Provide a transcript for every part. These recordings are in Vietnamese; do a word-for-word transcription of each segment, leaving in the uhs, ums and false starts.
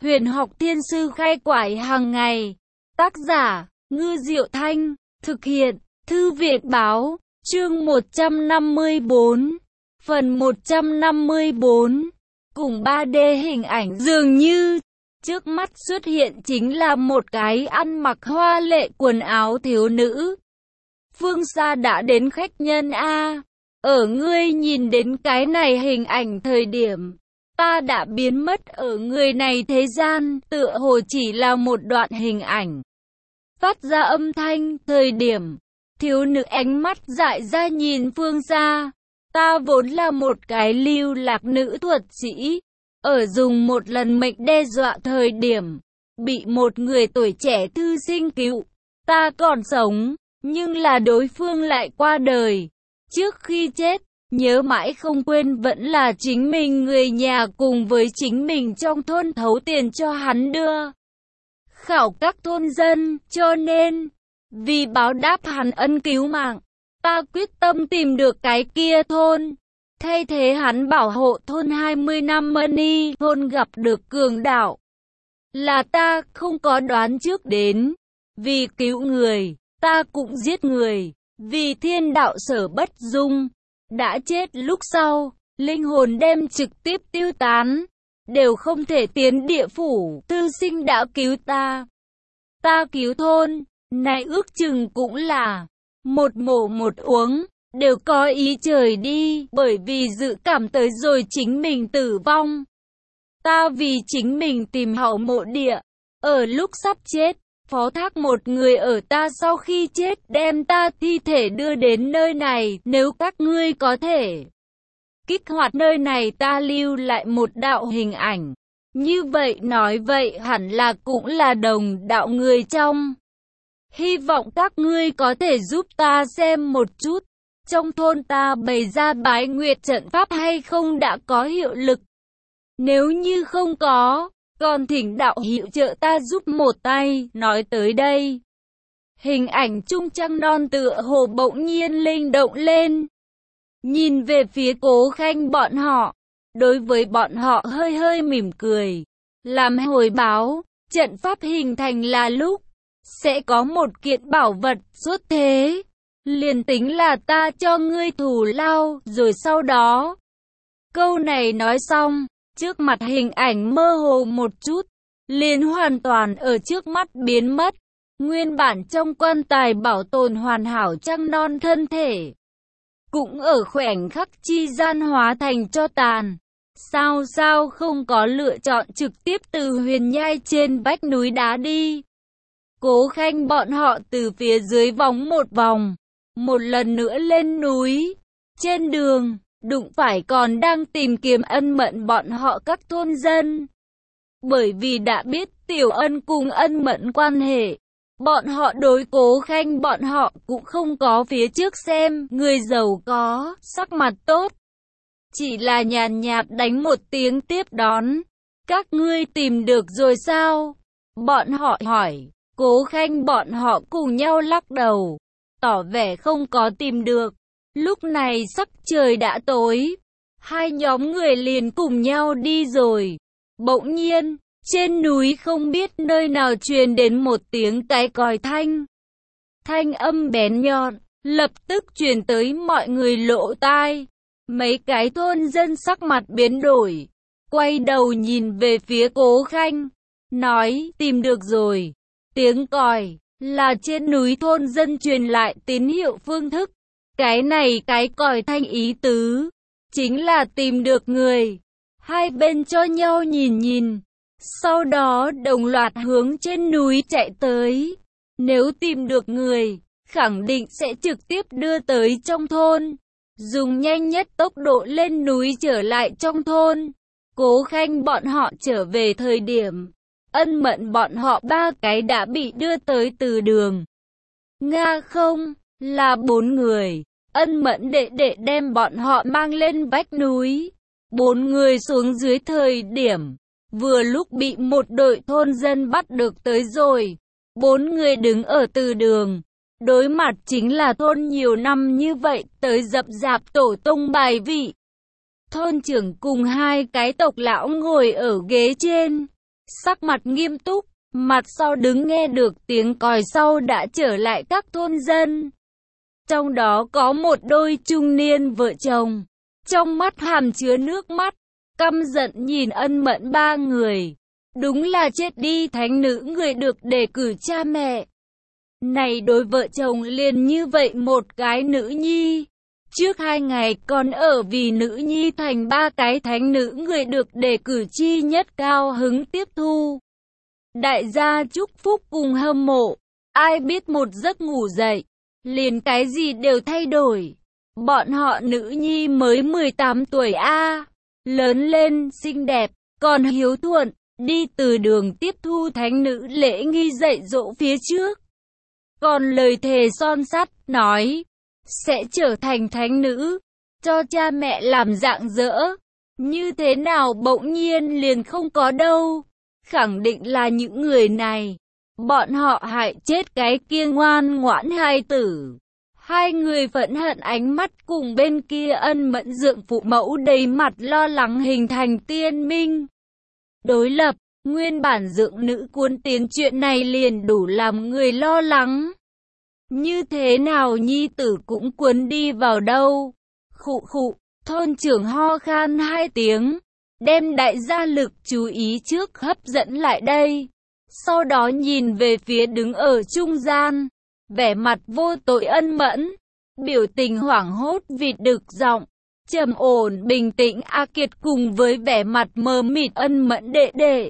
Huyền học thiên sư khai quải hàng ngày. Tác giả, Ngư Diệu Thanh. Thực hiện, Thư viện báo. Chương một trăm năm mươi bốn. Phần một trăm năm mươi bốn. Cùng ba D hình ảnh dường như trước mắt xuất hiện chính là một cái ăn mặc hoa lệ quần áo thiếu nữ. Phương xa đã đến khách nhân A. Ở ngươi nhìn đến cái này hình ảnh thời điểm ta đã biến mất ở người này thế gian, tựa hồ chỉ là một đoạn hình ảnh. Phát ra âm thanh, thời điểm thiếu nữ ánh mắt dại ra nhìn phương xa. Ta vốn là một cái lưu lạc nữ thuật sĩ, ở dùng một lần mệnh đe dọa thời điểm bị một người tuổi trẻ thư sinh cứu. Ta còn sống, nhưng là đối phương lại qua đời. Trước khi chết, nhớ mãi không quên vẫn là chính mình người nhà cùng với chính mình trong thôn thấu tiền cho hắn đưa khảo các thôn dân, cho nên vì báo đáp hắn ân cứu mạng, ta quyết tâm tìm được cái kia thôn, thay thế hắn bảo hộ thôn hai mươi năm money. Thôn gặp được cường đạo là ta không có đoán trước đến, vì cứu người ta cũng giết người, vì thiên đạo sở bất dung. Đã chết lúc sau, linh hồn đem trực tiếp tiêu tán, đều không thể tiến địa phủ. Tư sinh đã cứu ta, ta cứu thôn này ước chừng cũng là một mổ một uống, đều có ý trời đi, bởi vì dự cảm tới rồi chính mình tử vong. Ta vì chính mình tìm hậu mộ địa, ở lúc sắp chết, phó thác một người ở ta sau khi chết đem ta thi thể đưa đến nơi này. Nếu các ngươi có thể kích hoạt nơi này, ta lưu lại một đạo hình ảnh. Như vậy nói vậy hẳn là cũng là đồng đạo người trong. Hy vọng các ngươi có thể giúp ta xem một chút, trong thôn ta bày ra bái nguyệt trận pháp hay không đã có hiệu lực. Nếu như không có, còn thỉnh đạo hữu trợ ta giúp một tay. Nói tới đây, hình ảnh trung trăng non tựa hồ bỗng nhiên linh động lên, nhìn về phía Cố Khanh bọn họ, đối với bọn họ hơi hơi mỉm cười, làm hồi báo. Trận pháp hình thành là lúc sẽ có một kiện bảo vật xuất thế, liền tính là ta cho ngươi thù lao. Rồi sau đó, câu này nói xong, trước mặt hình ảnh mơ hồ một chút, liền hoàn toàn ở trước mắt biến mất. Nguyên bản trong quan tài bảo tồn hoàn hảo trăng non thân thể, cũng ở khoảnh khắc chi gian hóa thành tro tàn. Sao sao không có lựa chọn trực tiếp từ huyền nhai trên vách núi đá đi. Cố Khanh bọn họ từ phía dưới vòng một vòng, một lần nữa lên núi. Trên đường đụng phải còn đang tìm kiếm Ân Mẫn bọn họ các thôn dân. Bởi vì đã biết Tiểu Ân cùng Ân Mẫn quan hệ, bọn họ đối Cố Khanh bọn họ cũng không có phía trước xem người giàu có, sắc mặt tốt. Chỉ là nhàn nhạt đánh một tiếng tiếp đón. Các ngươi tìm được rồi sao? Bọn họ hỏi. Cố Khanh bọn họ cùng nhau lắc đầu, tỏ vẻ không có tìm được. Lúc này sắc trời đã tối, hai nhóm người liền cùng nhau đi rồi. Bỗng nhiên, trên núi không biết nơi nào truyền đến một tiếng cái còi thanh. Thanh âm bén nhọn, lập tức truyền tới mọi người lỗ tai. Mấy cái thôn dân sắc mặt biến đổi, quay đầu nhìn về phía Cố Khanh, nói tìm được rồi. Tiếng còi là trên núi thôn dân truyền lại tín hiệu phương thức. Cái này cái còi thanh ý tứ chính là tìm được người. Hai bên cho nhau nhìn nhìn, sau đó đồng loạt hướng trên núi chạy tới. Nếu tìm được người, khẳng định sẽ trực tiếp đưa tới trong thôn, dùng nhanh nhất tốc độ lên núi trở lại trong thôn. Cố Khanh bọn họ trở về thời điểm, Ân Mẫn bọn họ ba cái đã bị đưa tới từ đường. Nga không, là bốn người. Ân Mẫn đệ đệ đem bọn họ mang lên vách núi. Bốn người xuống dưới thời điểm, vừa lúc bị một đội thôn dân bắt được tới rồi. Bốn người đứng ở từ đường, đối mặt chính là thôn nhiều năm như vậy tới dập dạp tổ tông bài vị. Thôn trưởng cùng hai cái tộc lão ngồi ở ghế trên, sắc mặt nghiêm túc, mặt sau đứng nghe được tiếng còi sau đã trở lại các thôn dân. Trong đó có một đôi trung niên vợ chồng, trong mắt hàm chứa nước mắt, căm giận nhìn Ân Mẫn ba người. Đúng là chết đi thánh nữ người được đề cử cha mẹ. Này đôi vợ chồng liền như vậy một cái nữ nhi. Trước hai ngày còn ở vì nữ nhi thành ba cái thánh nữ người được đề cử chi nhất cao hứng tiếp thu. Đại gia chúc phúc cùng hâm mộ. Ai biết một giấc ngủ dậy, liền cái gì đều thay đổi. Bọn họ nữ nhi mới mười tám tuổi a, lớn lên xinh đẹp, còn hiếu thuận, đi từ đường tiếp thu thánh nữ lễ nghi dạy dỗ phía trước. Còn lời thề son sắt nói sẽ trở thành thánh nữ, cho cha mẹ làm rạng rỡ. Như thế nào bỗng nhiên liền không có đâu. Khẳng định là những người này, bọn họ hại chết cái kia ngoan ngoãn hai tử. Hai người phẫn hận ánh mắt cùng bên kia Ân Mẫn dượng phụ mẫu đầy mặt lo lắng hình thành tiên minh đối lập. Nguyên bản dượng nữ cuốn tiến chuyện này liền đủ làm người lo lắng. Như thế nào nhi tử cũng cuốn đi vào đâu. Khụ khụ, thôn trưởng ho khan hai tiếng, đem đại gia lực chú ý trước hấp dẫn lại đây. Sau đó nhìn về phía đứng ở trung gian, vẻ mặt vô tội Ân Mẫn, biểu tình hoảng hốt vịt đực giọng, trầm ổn bình tĩnh A Kiệt cùng với vẻ mặt mờ mịt Ân Mẫn đệ đệ.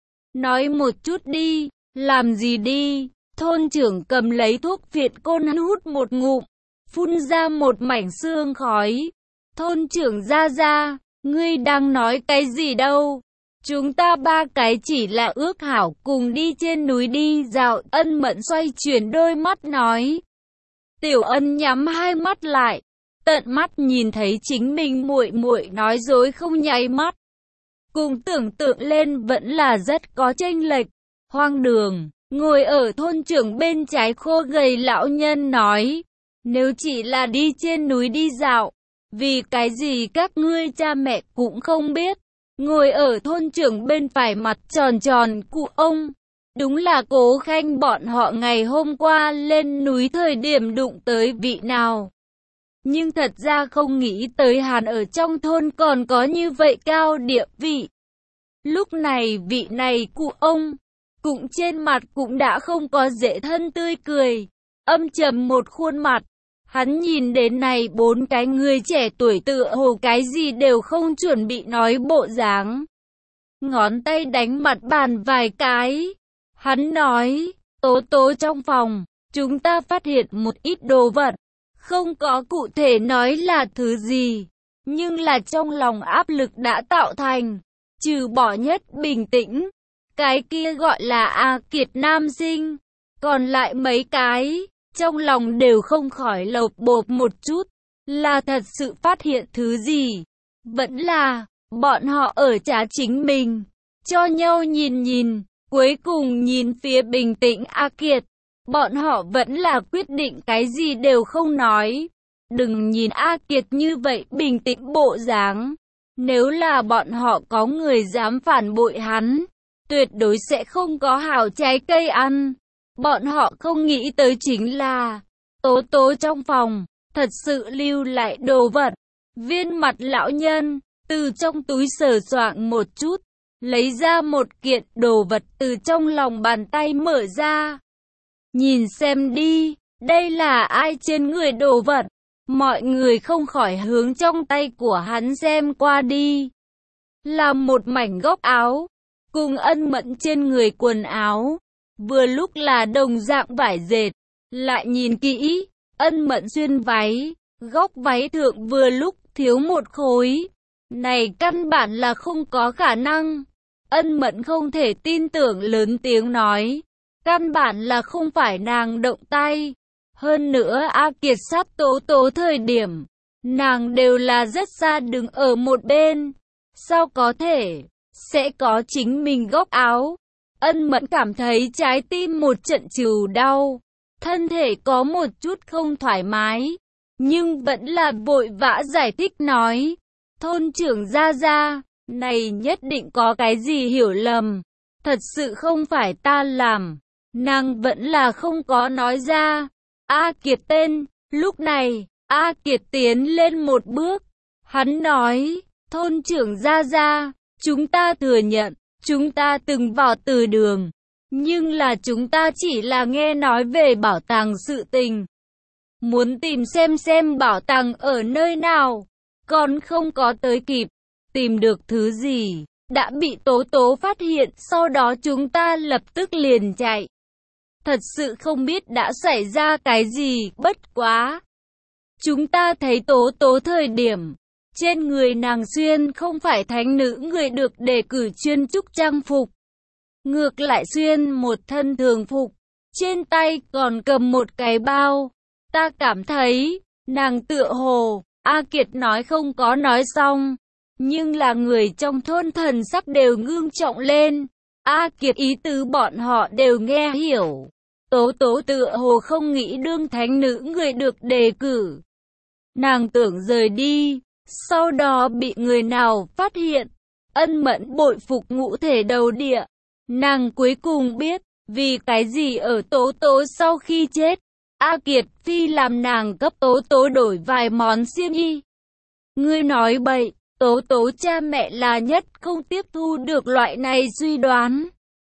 Nói một chút đi, làm gì đi? Thôn trưởng cầm lấy thuốc phiện côn hút một ngụm, phun ra một mảnh sương khói. Thôn trưởng ra ra, ngươi đang nói cái gì đâu? Chúng ta ba cái chỉ là ước hảo cùng đi trên núi đi dạo. Ân Mẫn xoay chuyển đôi mắt nói. Tiểu Ân nhắm hai mắt lại, tận mắt nhìn thấy chính mình muội muội nói dối không nháy mắt. Cùng tưởng tượng lên vẫn là rất có chênh lệch. Hoang đường, ngồi ở thôn trưởng bên trái khô gầy lão nhân nói. Nếu chỉ là đi trên núi đi dạo, vì cái gì các ngươi cha mẹ cũng không biết. Ngồi ở thôn trưởng bên phải mặt tròn tròn cụ ông. Đúng là Cố Khanh bọn họ ngày hôm qua lên núi thời điểm đụng tới vị nào. Nhưng thật ra không nghĩ tới hắn ở trong thôn còn có như vậy cao địa vị. Lúc này vị này cụ ông, cũng trên mặt cũng đã không có dễ thân tươi cười, âm trầm một khuôn mặt. Hắn nhìn đến này bốn cái người trẻ tuổi tựa hồ cái gì đều không chuẩn bị nói bộ dáng. Ngón tay đánh mặt bàn vài cái. Hắn nói, Tố Tố trong phòng, chúng ta phát hiện một ít đồ vật. Không có cụ thể nói là thứ gì, nhưng là trong lòng áp lực đã tạo thành. Trừ bỏ nhất bình tĩnh, cái kia gọi là A Kiệt nam sinh. Còn lại mấy cái, trong lòng đều không khỏi lột bột một chút. Là thật sự phát hiện thứ gì? Vẫn là, bọn họ ở trá chính mình. Cho nhau nhìn nhìn, cuối cùng nhìn phía bình tĩnh A Kiệt. Bọn họ vẫn là quyết định cái gì đều không nói. Đừng nhìn A Kiệt như vậy bình tĩnh bộ dáng. Nếu là bọn họ có người dám phản bội hắn, tuyệt đối sẽ không có hảo trái cây ăn. Bọn họ không nghĩ tới chính là Tố Tố trong phòng, thật sự lưu lại đồ vật. Viên mặt lão nhân, từ trong túi sờ soạng một chút, lấy ra một kiện đồ vật từ trong lòng bàn tay mở ra. Nhìn xem đi, đây là ai trên người đồ vật? Mọi người không khỏi hướng trong tay của hắn xem qua đi. Là một mảnh góc áo, cùng Ân Mẫn trên người quần áo. Vừa lúc là đồng dạng vải dệt. Lại nhìn kỹ, Ân Mẫn xuyên váy, góc váy thượng vừa lúc thiếu một khối. Này căn bản là không có khả năng. Ân Mẫn không thể tin tưởng lớn tiếng nói. Căn bản là không phải nàng động tay. Hơn nữa A Kiệt sát Tố Tố thời điểm, nàng đều là rất xa đứng ở một bên. Sao có thể, sẽ có chính mình góc áo. Ân Mẫn cảm thấy trái tim một trận trừ đau. Thân thể có một chút không thoải mái. Nhưng vẫn là vội vã giải thích nói. Thôn trưởng ra ra, này nhất định có cái gì hiểu lầm. Thật sự không phải ta làm. Nàng vẫn là không có nói ra. A Kiệt tên. Lúc này, A Kiệt tiến lên một bước. Hắn nói, thôn trưởng Gia Gia, chúng ta thừa nhận, chúng ta từng vào từ đường. Nhưng là chúng ta chỉ là nghe nói về bảo tàng sự tình. Muốn tìm xem xem bảo tàng ở nơi nào, còn không có tới kịp. Tìm được thứ gì, đã bị Tố Tố phát hiện, sau đó chúng ta lập tức liền chạy. Thật sự không biết đã xảy ra cái gì, bất quá. Chúng ta thấy Tố Tố thời điểm, trên người nàng xuyên không phải thánh nữ người được đề cử chuyên trúc trang phục. Ngược lại xuyên một thân thường phục, trên tay còn cầm một cái bao. Ta cảm thấy, nàng tựa hồ, A Kiệt nói không có nói xong. Nhưng là người trong thôn thần sắc đều ngưng trọng lên. A Kiệt ý tứ bọn họ đều nghe hiểu. Tố Tố tựa hồ không nghĩ đương thánh nữ người được đề cử. Nàng tưởng rời đi, sau đó bị người nào phát hiện. Ân Mẫn bội phục ngũ thể đầu địa. Nàng cuối cùng biết, vì cái gì ở Tố Tố sau khi chết, A Kiệt phi làm nàng cấp Tố Tố đổi vài món xiêm y. Ngươi nói bậy, Tố Tố cha mẹ là nhất không tiếp thu được loại này suy đoán.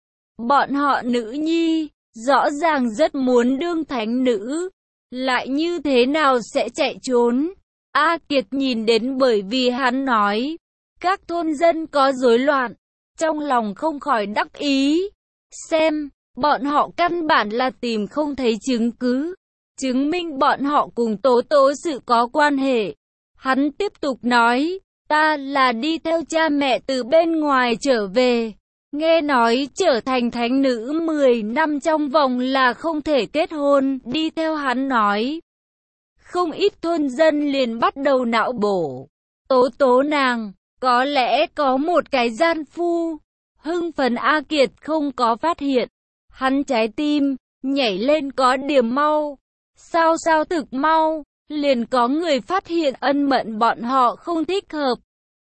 Bọn họ nữ nhi, rõ ràng rất muốn đương thánh nữ, lại như thế nào sẽ chạy trốn. A Kiệt nhìn đến bởi vì hắn nói, các thôn dân có rối loạn, trong lòng không khỏi đắc ý. Xem, bọn họ căn bản là tìm không thấy chứng cứ, chứng minh bọn họ cùng Tố Tố sự có quan hệ. Hắn tiếp tục nói, ta là đi theo cha mẹ từ bên ngoài trở về. Nghe nói trở thành thánh nữ mười năm trong vòng là không thể kết hôn, đi theo hắn nói. Không ít thôn dân liền bắt đầu nạo bổ. Tố Tố nàng, có lẽ có một cái gian phu. Hưng phấn A Kiệt không có phát hiện. Hắn trái tim, nhảy lên có điểm mau. Sao sao thực mau, liền có người phát hiện Ân Mẫn bọn họ không thích hợp.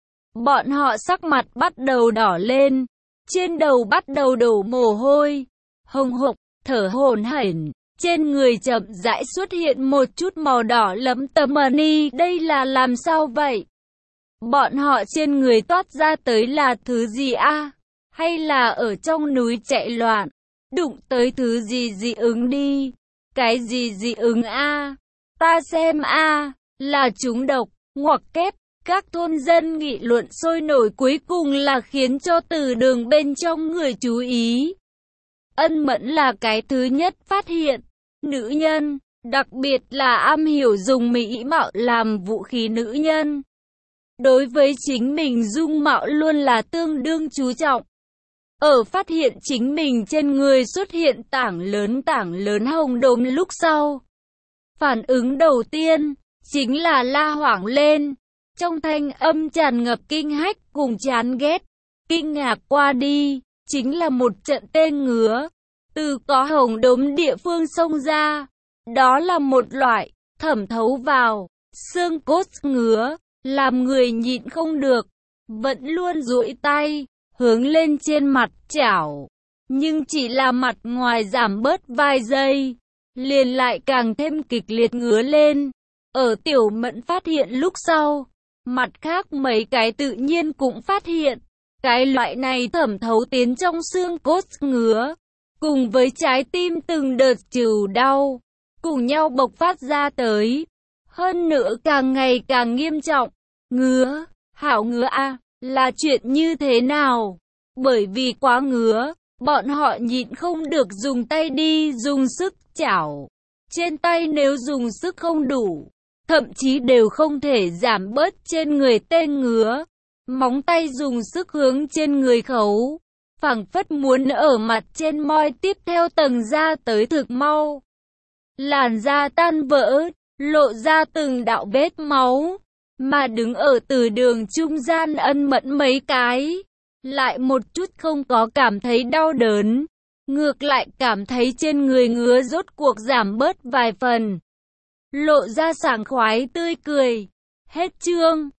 Bọn họ sắc mặt bắt đầu đỏ lên. Trên đầu bắt đầu đổ mồ hôi, hồng hộc, thở hổn hển, trên người chậm rãi xuất hiện một chút màu đỏ lấm tấm ni, đây là làm sao vậy? Bọn họ trên người toát ra tới là thứ gì a? À? Hay là ở trong núi chạy loạn, đụng tới thứ gì dị ứng đi? Cái gì dị ứng a? À? Ta xem a, à, là trúng độc, ngoặc kép. Các thôn dân nghị luận sôi nổi cuối cùng là khiến cho từ đường bên trong người chú ý. Ân Mẫn là cái thứ nhất phát hiện. Nữ nhân, đặc biệt là am hiểu dùng mỹ mạo làm vũ khí nữ nhân. Đối với chính mình dung mạo luôn là tương đương chú trọng. Ở phát hiện chính mình trên người xuất hiện tảng lớn tảng lớn hồng đốm lúc sau. Phản ứng đầu tiên, chính là la hoảng lên. Trong thanh âm tràn ngập kinh hách cùng chán ghét, kinh ngạc qua đi, chính là một trận tên ngứa, từ có hồng đốm địa phương xông ra. Đó là một loại, thẩm thấu vào, xương cốt ngứa, làm người nhịn không được, vẫn luôn duỗi tay, hướng lên trên mặt chảo. Nhưng chỉ là mặt ngoài giảm bớt vài giây, liền lại càng thêm kịch liệt ngứa lên. Ở Tiểu Mẫn phát hiện lúc sau, mặt khác mấy cái tự nhiên cũng phát hiện, cái loại này thẩm thấu tiến trong xương cốt ngứa, cùng với trái tim từng đợt trừ đau, cùng nhau bộc phát ra tới. Hơn nữa càng ngày càng nghiêm trọng, ngứa, hảo ngứa a, à, là chuyện như thế nào? Bởi vì quá ngứa, bọn họ nhịn không được dùng tay đi dùng sức chảo. Trên tay nếu dùng sức không đủ, thậm chí đều không thể giảm bớt trên người tên ngứa. Móng tay dùng sức hướng trên người khấu, phảng phất muốn ở mặt trên moi tiếp theo tầng da tới thực mau. Làn da tan vỡ, lộ ra từng đạo vết máu, mà đứng ở từ đường trung gian Ân Mẫn mấy cái, lại một chút không có cảm thấy đau đớn, ngược lại cảm thấy trên người ngứa rốt cuộc giảm bớt vài phần. Lộ ra sảng khoái tươi cười. Hết chương.